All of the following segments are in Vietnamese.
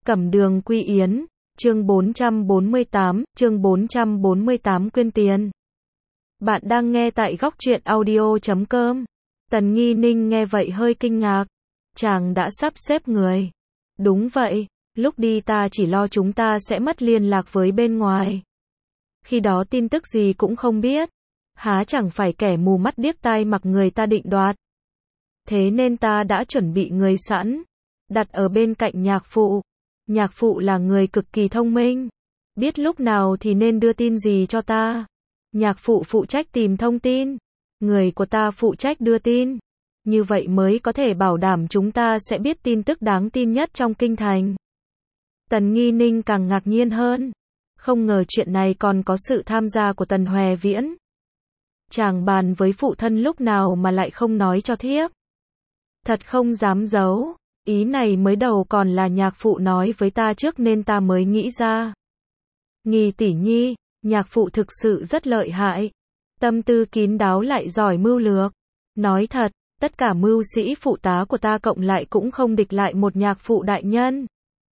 Cẩm Đường Quy Yến, chương 448 quyên tiền. Bạn đang nghe tại góc truyện audio.com. Tần Nghi Ninh nghe vậy hơi kinh ngạc. Chàng đã sắp xếp người. Đúng vậy, lúc đi ta chỉ lo chúng ta sẽ mất liên lạc với bên ngoài. Khi đó tin tức gì cũng không biết. Há chẳng phải kẻ mù mắt điếc tai mặc người ta định đoạt. Thế nên ta đã chuẩn bị người sẵn, đặt ở bên cạnh nhạc phụ. Nhạc phụ là người cực kỳ thông minh, biết lúc nào thì nên đưa tin gì cho ta. Nhạc phụ phụ trách tìm thông tin, người của ta phụ trách đưa tin. Như vậy mới có thể bảo đảm chúng ta sẽ biết tin tức đáng tin nhất trong kinh thành. Tần Nghi Ninh càng ngạc nhiên hơn, không ngờ chuyện này còn có sự tham gia của Tần Hoè Viễn. Chàng bàn với phụ thân lúc nào mà lại không nói cho thiếp. Thật không dám giấu, ý này mới đầu còn là nhạc phụ nói với ta trước nên ta mới nghĩ ra. Nghi tỷ nhi, nhạc phụ thực sự rất lợi hại, tâm tư kín đáo lại giỏi mưu lược. Nói thật, tất cả mưu sĩ phụ tá của ta cộng lại cũng không địch lại một nhạc phụ đại nhân.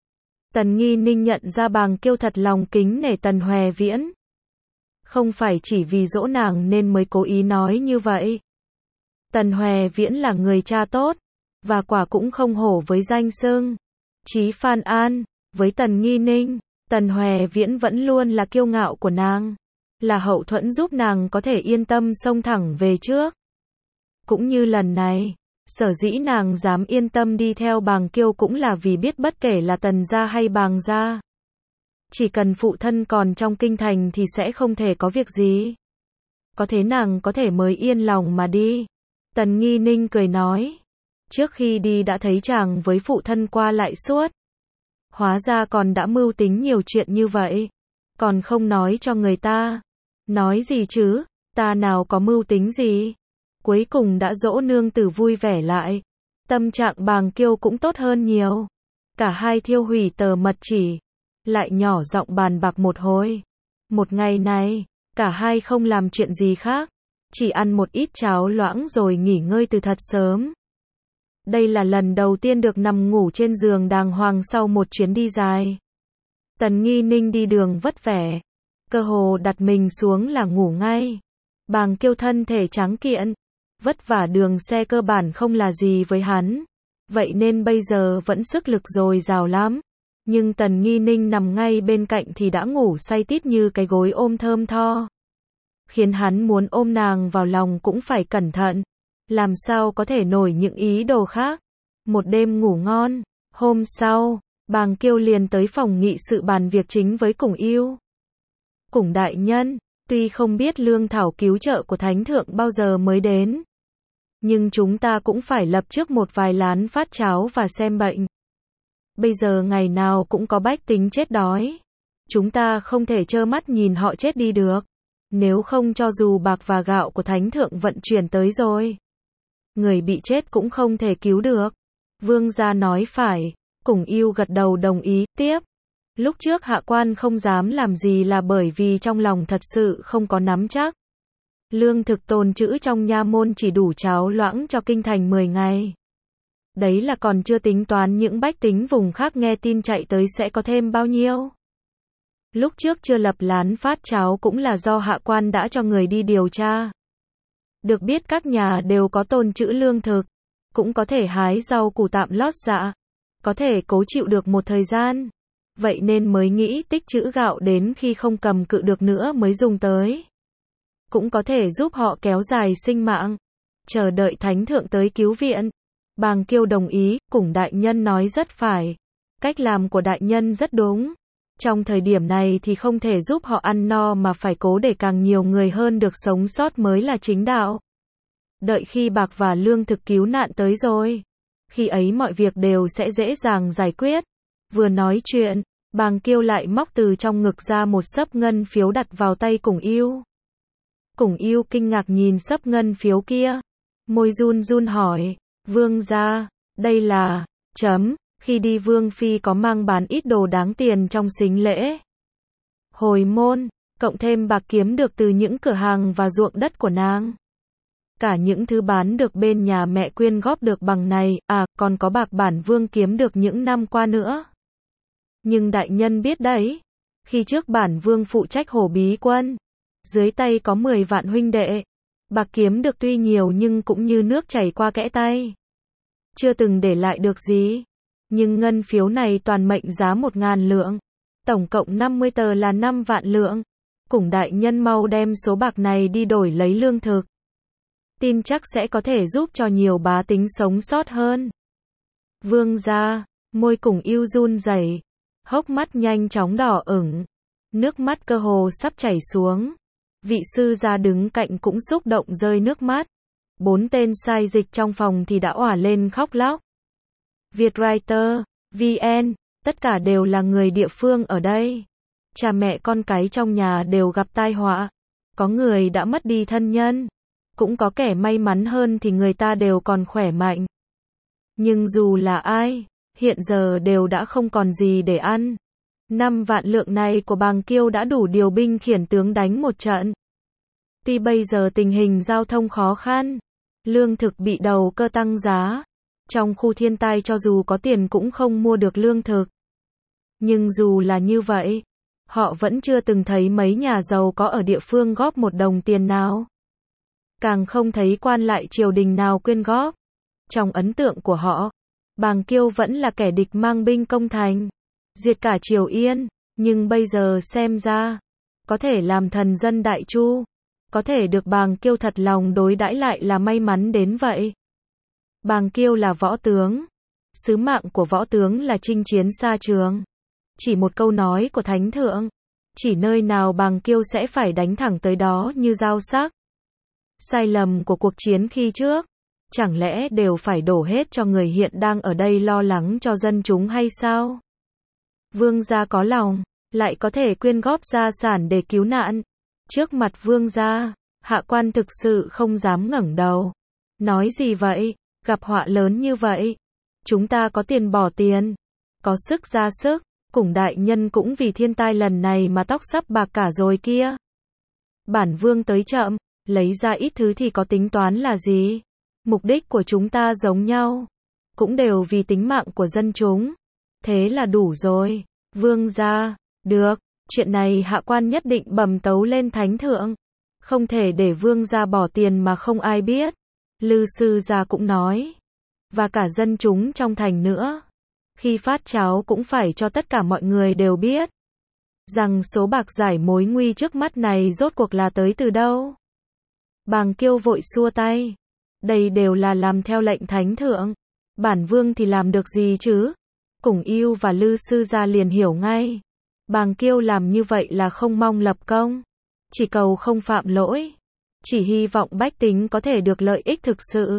Tần Nghi Ninh nhận ra Bàng Kiêu thật lòng kính nể Tần Hoè Viễn. Không phải chỉ vì dỗ nàng nên mới cố ý nói như vậy. Tần Hoè Viễn là người cha tốt, và quả cũng không hổ với danh xưng Chí Phan An. Với Tần Nghi Ninh, Tần Hoè Viễn vẫn luôn là kiêu ngạo của nàng, là hậu thuẫn giúp nàng có thể yên tâm xông thẳng về trước. Cũng như lần này, sở dĩ nàng dám yên tâm đi theo Bàng Kiêu cũng là vì biết bất kể là Tần gia hay Bàng gia, chỉ cần phụ thân còn trong kinh thành thì sẽ không thể có việc gì. Có thế nàng có thể mới yên lòng mà đi. Tần Nghi Ninh cười nói, trước khi đi đã thấy chàng với phụ thân qua lại suốt. Hóa ra còn đã mưu tính nhiều chuyện như vậy, còn không nói cho người ta. Nói gì chứ, ta nào có mưu tính gì. Cuối cùng đã dỗ nương tử vui vẻ lại. Tâm trạng Bàng Kiêu cũng tốt hơn nhiều. Cả hai thiêu hủy tờ mật chỉ, lại nhỏ giọng bàn bạc một hồi. Một ngày này, cả hai không làm chuyện gì khác, chỉ ăn một ít cháo loãng rồi nghỉ ngơi từ thật sớm. Đây là lần đầu tiên được nằm ngủ trên giường đàng hoàng sau một chuyến đi dài. Tần Nghi Ninh đi đường vất vả, cơ hồ đặt mình xuống là ngủ ngay. Bàng Kiêu thân thể tráng kiện, vất vả đường xe cơ bản không là gì với hắn, vậy nên bây giờ vẫn sức lực dồi dào lắm. Nhưng Tần Nghi Ninh nằm ngay bên cạnh thì đã ngủ say tít như cái gối ôm thơm tho, khiến hắn muốn ôm nàng vào lòng cũng phải cẩn thận, làm sao có thể nổi những ý đồ khác. Một đêm ngủ ngon, hôm sau, Bàng Kiêu liền tới phòng nghị sự bàn việc chính với Củng Yêu. Củng đại nhân, tuy không biết lương thảo cứu trợ của Thánh Thượng bao giờ mới đến, nhưng chúng ta cũng phải lập trước một vài lán phát cháo và xem bệnh. Bây giờ ngày nào cũng có bách tính chết đói, chúng ta không thể trơ mắt nhìn họ chết đi được. Nếu không cho dù bạc và gạo của Thánh Thượng vận chuyển tới rồi, người bị chết cũng không thể cứu được. Vương gia nói phải. Củng Yêu gật đầu đồng ý. Tiếp, lúc trước hạ quan không dám làm gì là bởi vì trong lòng thật sự không có nắm chắc. Lương thực tồn trữ trong nha môn chỉ đủ cháo loãng cho kinh thành 10 ngày. Đấy là còn chưa tính toán những bách tính vùng khác nghe tin chạy tới sẽ có thêm bao nhiêu. Lúc trước chưa lập lán phát cháo cũng là do hạ quan đã cho người đi điều tra. Được biết các nhà đều có tồn trữ lương thực, cũng có thể hái rau củ tạm lót dạ, có thể cố chịu được một thời gian. Vậy nên mới nghĩ tích trữ gạo đến khi không cầm cự được nữa mới dùng tới. Cũng có thể giúp họ kéo dài sinh mạng, chờ đợi Thánh Thượng tới cứu viện. Bàng Kiêu đồng ý. Củng đại nhân nói rất phải, cách làm của đại nhân rất đúng. Trong thời điểm này thì không thể giúp họ ăn no mà phải cố để càng nhiều người hơn được sống sót mới là chính đạo. Đợi khi bạc và lương thực cứu nạn tới rồi, khi ấy mọi việc đều sẽ dễ dàng giải quyết. Vừa nói chuyện, Bàng Kiêu lại móc từ trong ngực ra một xấp ngân phiếu đặt vào tay Củng Yêu. Củng Yêu kinh ngạc nhìn xấp ngân phiếu kia, môi run run hỏi, vương gia, đây là, khi đi vương phi có mang bán ít đồ đáng tiền trong sính lễ hồi môn, cộng thêm bạc kiếm được từ những cửa hàng và ruộng đất của nàng. Cả những thứ bán được bên nhà mẹ quyên góp được bằng này, còn có bạc bản vương kiếm được những năm qua nữa. Nhưng đại nhân biết đấy, khi trước bản vương phụ trách Hổ Bí quân, dưới tay có 10 vạn huynh đệ, bạc kiếm được tuy nhiều nhưng cũng như nước chảy qua kẽ tay. Chưa từng để lại được gì. Nhưng ngân phiếu này toàn mệnh giá 1.000 lượng. Tổng cộng 50 tờ là 5 vạn lượng. Cùng đại nhân mau đem số bạc này đi đổi lấy lương thực. Tin chắc sẽ có thể giúp cho nhiều bá tính sống sót hơn. Vương gia, môi Cùng Yêu run rẩy, hốc mắt nhanh chóng đỏ ửng, nước mắt cơ hồ sắp chảy xuống. Vị sư gia đứng cạnh cũng xúc động rơi nước mắt. 4 tên sai dịch trong phòng thì đã òa lên khóc lóc. Vietwriter, VN, tất cả đều là người địa phương ở đây. Cha mẹ con cái trong nhà đều gặp tai họa. Có người đã mất đi thân nhân. Cũng có kẻ may mắn hơn thì người ta đều còn khỏe mạnh. Nhưng dù là ai, hiện giờ đều đã không còn gì để ăn. 5 vạn lượng này của Bàng Kiêu đã đủ điều binh khiển tướng đánh một trận. Tuy bây giờ tình hình giao thông khó khăn, lương thực bị đầu cơ tăng giá, trong khu thiên tai cho dù có tiền cũng không mua được lương thực. Nhưng dù là như vậy, họ vẫn chưa từng thấy mấy nhà giàu có ở địa phương góp một đồng tiền nào. Càng không thấy quan lại triều đình nào quyên góp. Trong ấn tượng của họ, Bàng Kiêu vẫn là kẻ địch mang binh công thành, diệt cả Triều Yên. Nhưng bây giờ xem ra, có thể làm thần dân Đại Chu, có thể được Bàng Kiêu thật lòng đối đãi lại là may mắn đến vậy. Bàng Kiêu là võ tướng. Sứ mạng của võ tướng là chinh chiến xa trường. Chỉ một câu nói của Thánh Thượng, chỉ nơi nào Bàng Kiêu sẽ phải đánh thẳng tới đó như dao sắc. Sai lầm của cuộc chiến khi trước, chẳng lẽ đều phải đổ hết cho người hiện đang ở đây lo lắng cho dân chúng hay sao? Vương gia có lòng, lại có thể quyên góp gia sản để cứu nạn. Trước mặt vương gia, hạ quan thực sự không dám ngẩng đầu. Nói gì vậy, gặp họa lớn như vậy. Chúng ta có tiền bỏ tiền, có sức ra sức, cùng đại nhân cũng vì thiên tai lần này mà tóc sắp bạc cả rồi kia. Bản vương tới chậm, lấy ra ít thứ thì có tính toán là gì? Mục đích của chúng ta giống nhau, cũng đều vì tính mạng của dân chúng. Thế là đủ rồi. Vương gia, được, chuyện này hạ quan nhất định bẩm tấu lên Thánh Thượng. Không thể để vương gia bỏ tiền mà không ai biết. Lư sư gia cũng nói. Và cả dân chúng trong thành nữa. Khi phát cháo cũng phải cho tất cả mọi người đều biết. Rằng số bạc giải mối nguy trước mắt này rốt cuộc là tới từ đâu. Bàng Kiêu vội xua tay. Đây đều là làm theo lệnh Thánh Thượng. Bản vương thì làm được gì chứ? Cùng Yêu và Lư sư gia liền hiểu ngay. Bàng Kiêu làm như vậy là không mong lập công, chỉ cầu không phạm lỗi, chỉ hy vọng bách tính có thể được lợi ích thực sự.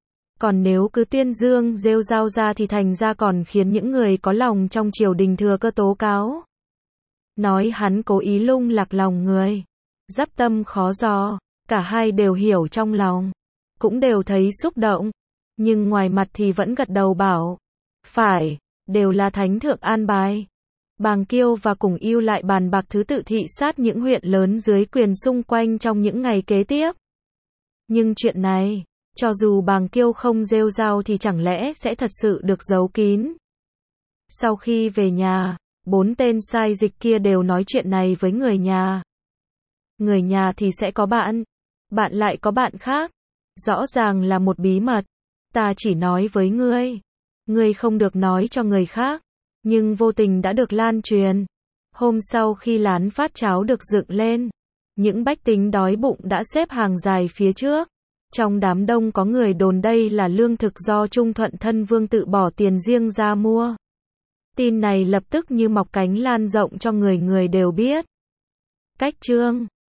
Còn nếu cứ tuyên dương rêu rao ra thì thành ra còn khiến những người có lòng trong triều đình thừa cơ tố cáo. Nói hắn cố ý lung lạc lòng người, dắp tâm khó dò, cả hai đều hiểu trong lòng, cũng đều thấy xúc động, nhưng ngoài mặt thì vẫn gật đầu bảo, phải, đều là Thánh Thượng an bài. Bàng Kiêu và Cùng Yêu lại bàn bạc thứ tự thị sát những huyện lớn dưới quyền xung quanh trong những ngày kế tiếp. Nhưng chuyện này, cho dù Bàng Kiêu không rêu rao thì chẳng lẽ sẽ thật sự được giấu kín. Sau khi về nhà, 4 tên sai dịch kia đều nói chuyện này với người nhà. Người nhà thì sẽ có bạn, bạn lại có bạn khác. Rõ ràng là một bí mật. Ta chỉ nói với ngươi. Ngươi không được nói cho người khác. Nhưng vô tình đã được lan truyền. Hôm sau khi lán phát cháo được dựng lên, những bách tính đói bụng đã xếp hàng dài phía trước. Trong đám đông có người đồn đây là lương thực do Trung Thuận thân vương tự bỏ tiền riêng ra mua. Tin này lập tức như mọc cánh lan rộng cho người người đều biết. Cách chương